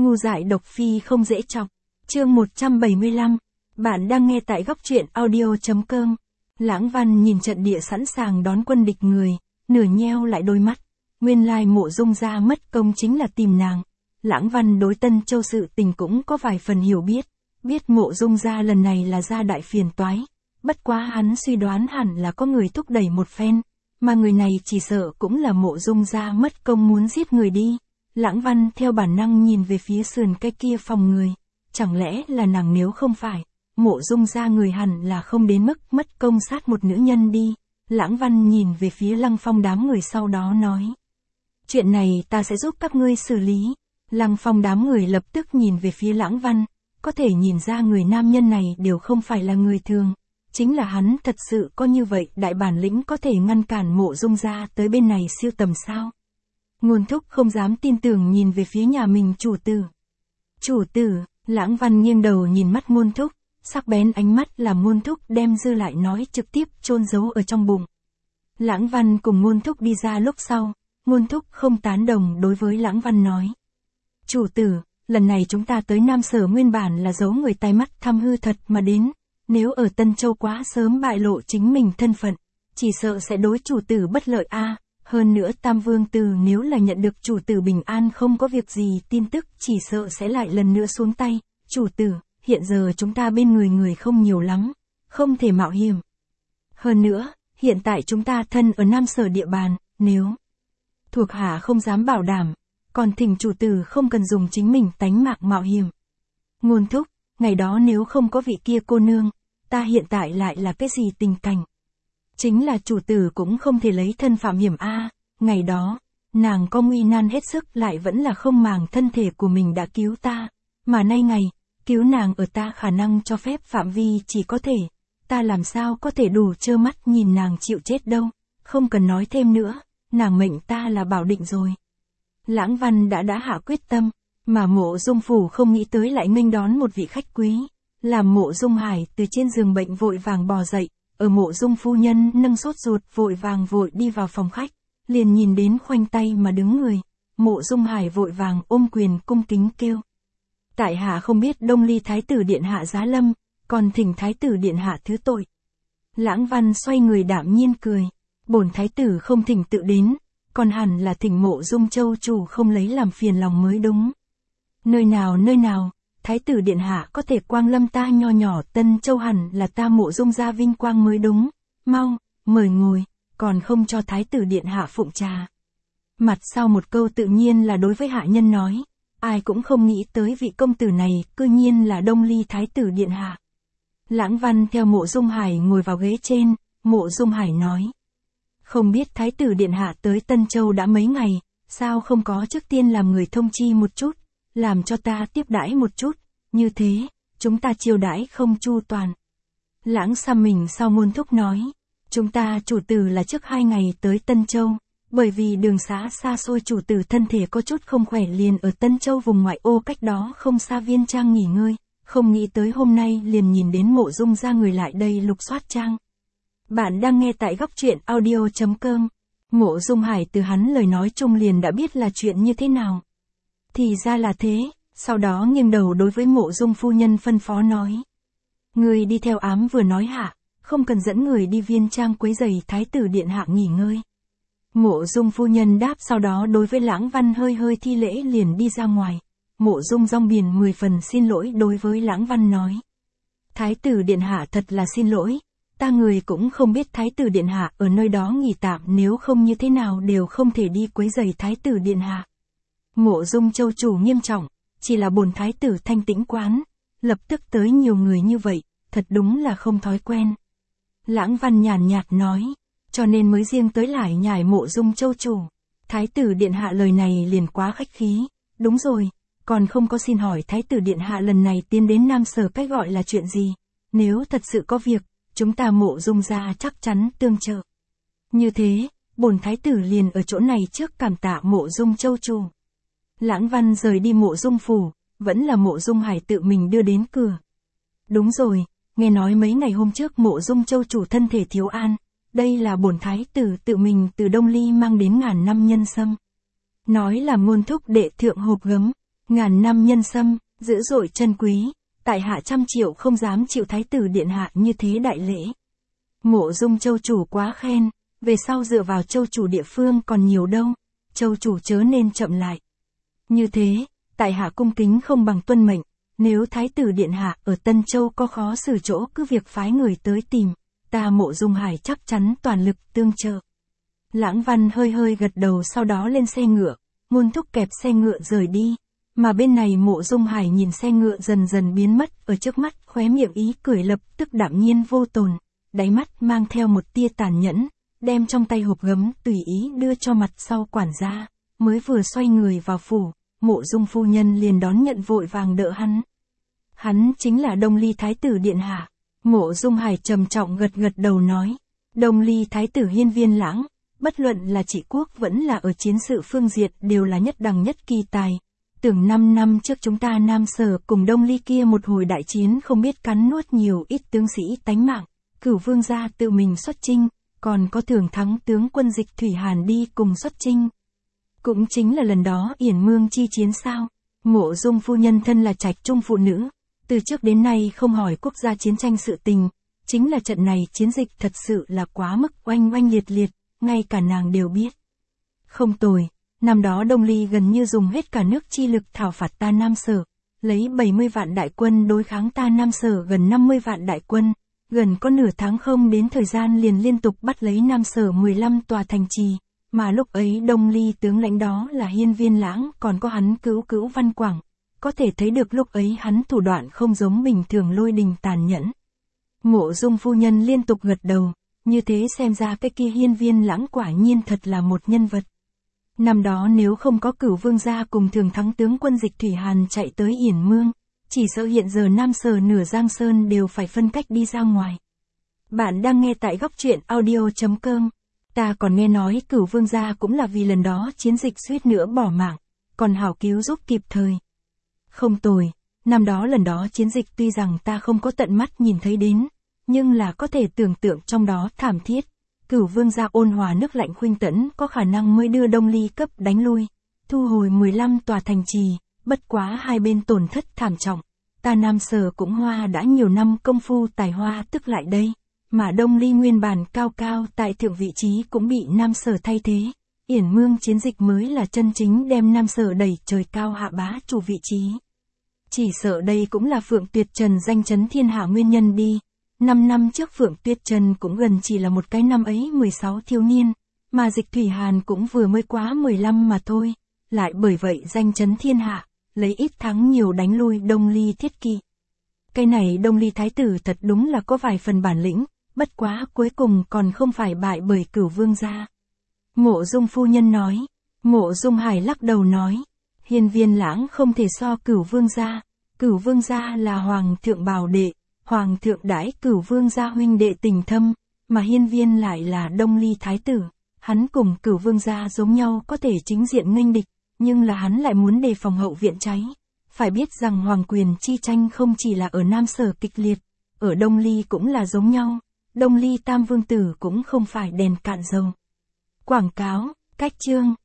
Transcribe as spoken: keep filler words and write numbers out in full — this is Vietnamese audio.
Ngu dại độc phi không dễ chọc. Chương một trăm bảy mươi lăm. Bạn đang nghe tại góc truyện audio.com. Lãng Văn nhìn trận địa sẵn sàng đón quân địch người, nửa nheo lại đôi mắt. Nguyên lai Mộ Dung gia mất công chính là tìm nàng. Lãng Văn đối Tân Châu sự tình cũng có vài phần hiểu biết, biết Mộ Dung gia lần này là gia đại phiền toái. Bất quá hắn suy đoán hẳn là có người thúc đẩy một phen, mà người này chỉ sợ cũng là Mộ Dung gia mất công muốn giết người đi. Lãng Văn theo bản năng nhìn về phía sườn cái kia phòng người, chẳng lẽ là nàng, nếu không phải, Mộ Dung gia người hẳn là không đến mức mất công sát một nữ nhân đi. Lãng Văn nhìn về phía Lăng Phong đám người sau đó nói. Chuyện này ta sẽ giúp các ngươi xử lý. Lăng Phong đám người lập tức nhìn về phía Lãng Văn, có thể nhìn ra người nam nhân này đều không phải là người thường. Chính là hắn thật sự có như vậy đại bản lĩnh có thể ngăn cản Mộ Dung gia tới bên này siêu tầm sao? Ngôn Thúc không dám tin tưởng nhìn về phía nhà mình chủ tử. Chủ tử, Lãng Văn nghiêng đầu nhìn mắt Ngôn Thúc, sắc bén ánh mắt làm Ngôn Thúc đem dư lại nói trực tiếp chôn giấu ở trong bụng. Lãng Văn cùng Ngôn Thúc đi ra lúc sau, Ngôn Thúc không tán đồng đối với Lãng Văn nói. Chủ tử, lần này chúng ta tới Nam Sở nguyên bản là giấu người tai mắt thăm hư thật mà đến, nếu ở Tân Châu quá sớm bại lộ chính mình thân phận, chỉ sợ sẽ đối chủ tử bất lợi a. À, hơn nữa Tam Vương Tử nếu là nhận được chủ tử bình an không có việc gì tin tức chỉ sợ sẽ lại lần nữa xuống tay. Chủ tử, hiện giờ chúng ta bên người người không nhiều lắm, không thể mạo hiểm. Hơn nữa, hiện tại chúng ta thân ở Nam Sở địa bàn, nếu thuộc hạ không dám bảo đảm, còn thỉnh chủ tử không cần dùng chính mình tánh mạng mạo hiểm. Ngôn Thúc, ngày đó nếu không có vị kia cô nương, ta hiện tại lại là cái gì tình cảnh? Chính là chủ tử cũng không thể lấy thân phạm hiểm a. À, ngày đó, nàng có nguy nan hết sức lại vẫn là không màng thân thể của mình đã cứu ta, mà nay ngày, cứu nàng ở ta khả năng cho phép phạm vi chỉ có thể, ta làm sao có thể đủ trơ mắt nhìn nàng chịu chết đâu, không cần nói thêm nữa, nàng mệnh ta là bảo định rồi. Lãng Văn đã đã hạ quyết tâm, mà Mộ Dung phủ không nghĩ tới lại nghênh đón một vị khách quý, làm Mộ Dung Hải từ trên giường bệnh vội vàng bò dậy. Ở Mộ Dung phu nhân nâng sốt ruột vội vàng vội đi vào phòng khách, liền nhìn đến khoanh tay mà đứng người, Mộ Dung Hải vội vàng ôm quyền cung kính kêu. Tại hạ không biết Đông Ly Thái tử điện hạ giá lâm, còn thỉnh Thái tử điện hạ thứ tội. Lãng Văn xoay người đạm nhiên cười, bổn Thái tử không thỉnh tự đến, còn hẳn là thỉnh Mộ Dung châu chủ không lấy làm phiền lòng mới đúng. Nơi nào nơi nào, Thái tử điện hạ có thể quang lâm ta nho nhỏ Tân Châu hẳn là ta Mộ Dung gia vinh quang mới đúng, mau, mời ngồi, còn không cho Thái tử điện hạ phụng trà. Mặt sau một câu tự nhiên là đối với hạ nhân nói, ai cũng không nghĩ tới vị công tử này cư nhiên là Đông Ly Thái tử điện hạ. Lãng Văn theo Mộ Dung Hải ngồi vào ghế trên, Mộ Dung Hải nói. Không biết Thái tử điện hạ tới Tân Châu đã mấy ngày, sao không có trước tiên làm người thông chi một chút, làm cho ta tiếp đãi một chút, như thế, chúng ta chiêu đãi không chu toàn. Lãng xăm mình sau Ngôn Thúc nói, chúng ta chủ tử là trước hai ngày tới Tân Châu, bởi vì đường xá xa xôi chủ tử thân thể có chút không khỏe liền ở Tân Châu vùng ngoại ô cách đó không xa Viên Trang nghỉ ngơi, không nghĩ tới hôm nay liền nhìn đến Mộ Dung gia người lại đây lục soát trang. Bạn đang nghe tại góc truyện audio.com. Mộ Dung Hải từ hắn lời nói chung liền đã biết là chuyện như thế nào. Thì ra là thế, sau đó nghiêng đầu đối với Mộ Dung phu nhân phân phó nói. Người đi theo ám vừa nói hạ, không cần dẫn người đi Viên Trang quấy rầy Thái tử điện hạ nghỉ ngơi. Mộ Dung phu nhân đáp, sau đó đối với Lãng Văn hơi hơi thi lễ liền đi ra ngoài. Mộ Dung rong biển mười phần xin lỗi đối với Lãng Văn nói. Thái tử điện hạ thật là xin lỗi, ta người cũng không biết Thái tử điện hạ ở nơi đó nghỉ tạm, nếu không như thế nào đều không thể đi quấy rầy Thái tử điện hạ. Mộ Dung châu chủ nghiêm trọng, chỉ là bổn Thái tử thanh tĩnh quán, lập tức tới nhiều người như vậy, thật đúng là không thói quen. Lãng Văn nhàn nhạt nói, cho nên mới riêng tới lại nhải Mộ Dung châu chủ. Thái tử điện hạ lời này liền quá khách khí, đúng rồi, còn không có xin hỏi Thái tử điện hạ lần này tiến đến Nam Sở cách gọi là chuyện gì, nếu thật sự có việc, chúng ta Mộ Dung gia chắc chắn tương trợ. Như thế, bổn Thái tử liền ở chỗ này trước cảm tạ Mộ Dung châu chủ. Lãng Văn rời đi Mộ Dung phủ, vẫn là Mộ Dung Hải tự mình đưa đến cửa. Đúng rồi, nghe nói mấy ngày hôm trước Mộ Dung châu chủ thân thể thiếu an, đây là bổn Thái tử tự mình từ Đông Ly mang đến ngàn năm nhân sâm. Nói là Ngôn Thúc đệ thượng hộp gấm, Ngàn năm nhân sâm, dữ dội chân quý, tại hạ trăm triệu không dám chịu thái tử điện hạ như thế đại lễ. Mộ Dung châu chủ quá khen, về sau dựa vào châu chủ địa phương còn nhiều đâu, châu chủ chớ nên chậm lại. Như thế, tại hạ cung kính không bằng tuân mệnh, nếu thái tử điện hạ ở Tân Châu có khó xử chỗ cứ việc phái người tới tìm, ta Mộ Dung Hải chắc chắn toàn lực tương trợ. Lãng Văn hơi hơi gật đầu, sau đó lên xe ngựa, ngôn thúc kẹp xe ngựa rời đi, mà bên này Mộ Dung Hải nhìn xe ngựa dần dần biến mất ở trước mắt, khóe miệng ý cười lập tức đạm nhiên vô tồn, đáy mắt mang theo một tia tàn nhẫn, đem trong tay hộp gấm tùy ý đưa cho mặt sau quản gia, mới vừa xoay người vào phủ, Mộ Dung phu nhân liền đón nhận vội vàng đỡ hắn. Hắn chính là Đông Ly thái tử điện hạ. Mộ Dung Hải trầm trọng gật gật đầu nói, Đông Ly thái tử hiên viên lãng, bất luận là trị quốc vẫn là ở chiến sự phương diện đều là nhất đẳng nhất kỳ tài. Tưởng năm năm trước chúng ta Nam Sở cùng Đông Ly kia một hồi đại chiến không biết cắn nuốt nhiều ít tướng sĩ tánh mạng, Cửu vương gia tự mình xuất chinh, còn có Thường thắng tướng quân Dịch Thủy Hàn đi cùng xuất chinh. Cũng chính là lần đó Yển Mương chi chiến sao? Mộ Dung phu nhân thân là trạch trung phụ nữ, từ trước đến nay không hỏi quốc gia chiến tranh sự tình, chính là trận này chiến dịch thật sự là quá mức oanh oanh liệt liệt, ngay cả nàng đều biết. Không tồi, năm đó Đông Ly gần như dùng hết cả nước chi lực thảo phạt ta Nam Sở, lấy bảy mươi vạn đại quân đối kháng ta Nam Sở gần năm mươi vạn đại quân, gần có nửa tháng không đến thời gian liền liên tục bắt lấy Nam Sở mười lăm tòa thành trì, mà lúc ấy Đông Ly tướng lãnh đó là hiên viên lãng, còn có hắn Cữu Cữu Văn Quảng. Có thể thấy được lúc ấy hắn thủ đoạn không giống bình thường lôi đình tàn nhẫn. Mộ Dung phu nhân liên tục gật đầu, như thế xem ra cái kia hiên viên lãng quả nhiên thật là một nhân vật. Năm đó nếu không có Cửu vương gia cùng Thường thắng tướng quân Dịch Thủy Hàn chạy tới Yển Mương, chỉ sợ hiện giờ Nam Sở nửa Giang Sơn đều phải phân cách đi ra ngoài. Bạn đang nghe tại góc truyện audio chấm com. Ta còn nghe nói Cửu vương gia cũng là vì lần đó chiến dịch suýt nữa bỏ mạng, còn hảo cứu giúp kịp thời. Không tồi, năm đó lần đó chiến dịch tuy rằng ta không có tận mắt nhìn thấy đến, nhưng là có thể tưởng tượng trong đó thảm thiết. Cửu vương gia ôn hòa nước lạnh khuynh tẫn có khả năng mới đưa Đông Ly cấp đánh lui, thu hồi mười lăm tòa thành trì, bất quá hai bên tổn thất thảm trọng. Ta Nam Sở cũng hoa đã nhiều năm công phu tài hoa tức lại đây, mà Đông Ly nguyên bản cao cao tại thượng vị trí cũng bị Nam Sở thay thế. Yển Mương chiến dịch mới là chân chính đem Nam Sở đẩy trời cao hạ bá chủ vị trí. Chỉ sợ đây cũng là Phượng Tuyệt Trần danh chấn thiên hạ nguyên nhân đi. Năm năm trước Phượng Tuyệt Trần cũng gần chỉ là một cái năm ấy mười sáu thiếu niên, mà Dịch Thủy Hàn cũng vừa mới quá mười lăm mà thôi. Lại bởi vậy danh chấn thiên hạ, lấy ít thắng nhiều đánh lui Đông Ly thiết kỵ. Cái này Đông Ly thái tử thật đúng là có vài phần bản lĩnh, bất quá cuối cùng còn không phải bại bởi Cửu vương gia. Mộ Dung phu nhân nói. Mộ Dung Hải lắc đầu nói, hiên viên lãng không thể so Cửu vương gia, Cửu vương gia là hoàng thượng bảo đệ, hoàng thượng đãi Cửu vương gia huynh đệ tình thâm, mà hiên viên lại là Đông Ly thái tử, hắn cùng Cửu vương gia giống nhau có thể chính diện nghênh địch, nhưng là hắn lại muốn đề phòng hậu viện cháy. Phải biết rằng hoàng quyền chi tranh không chỉ là ở Nam Sở kịch liệt, ở Đông Ly cũng là giống nhau, Đông Ly tam vương tử cũng không phải đèn cạn dầu. Quảng cáo, cách chương.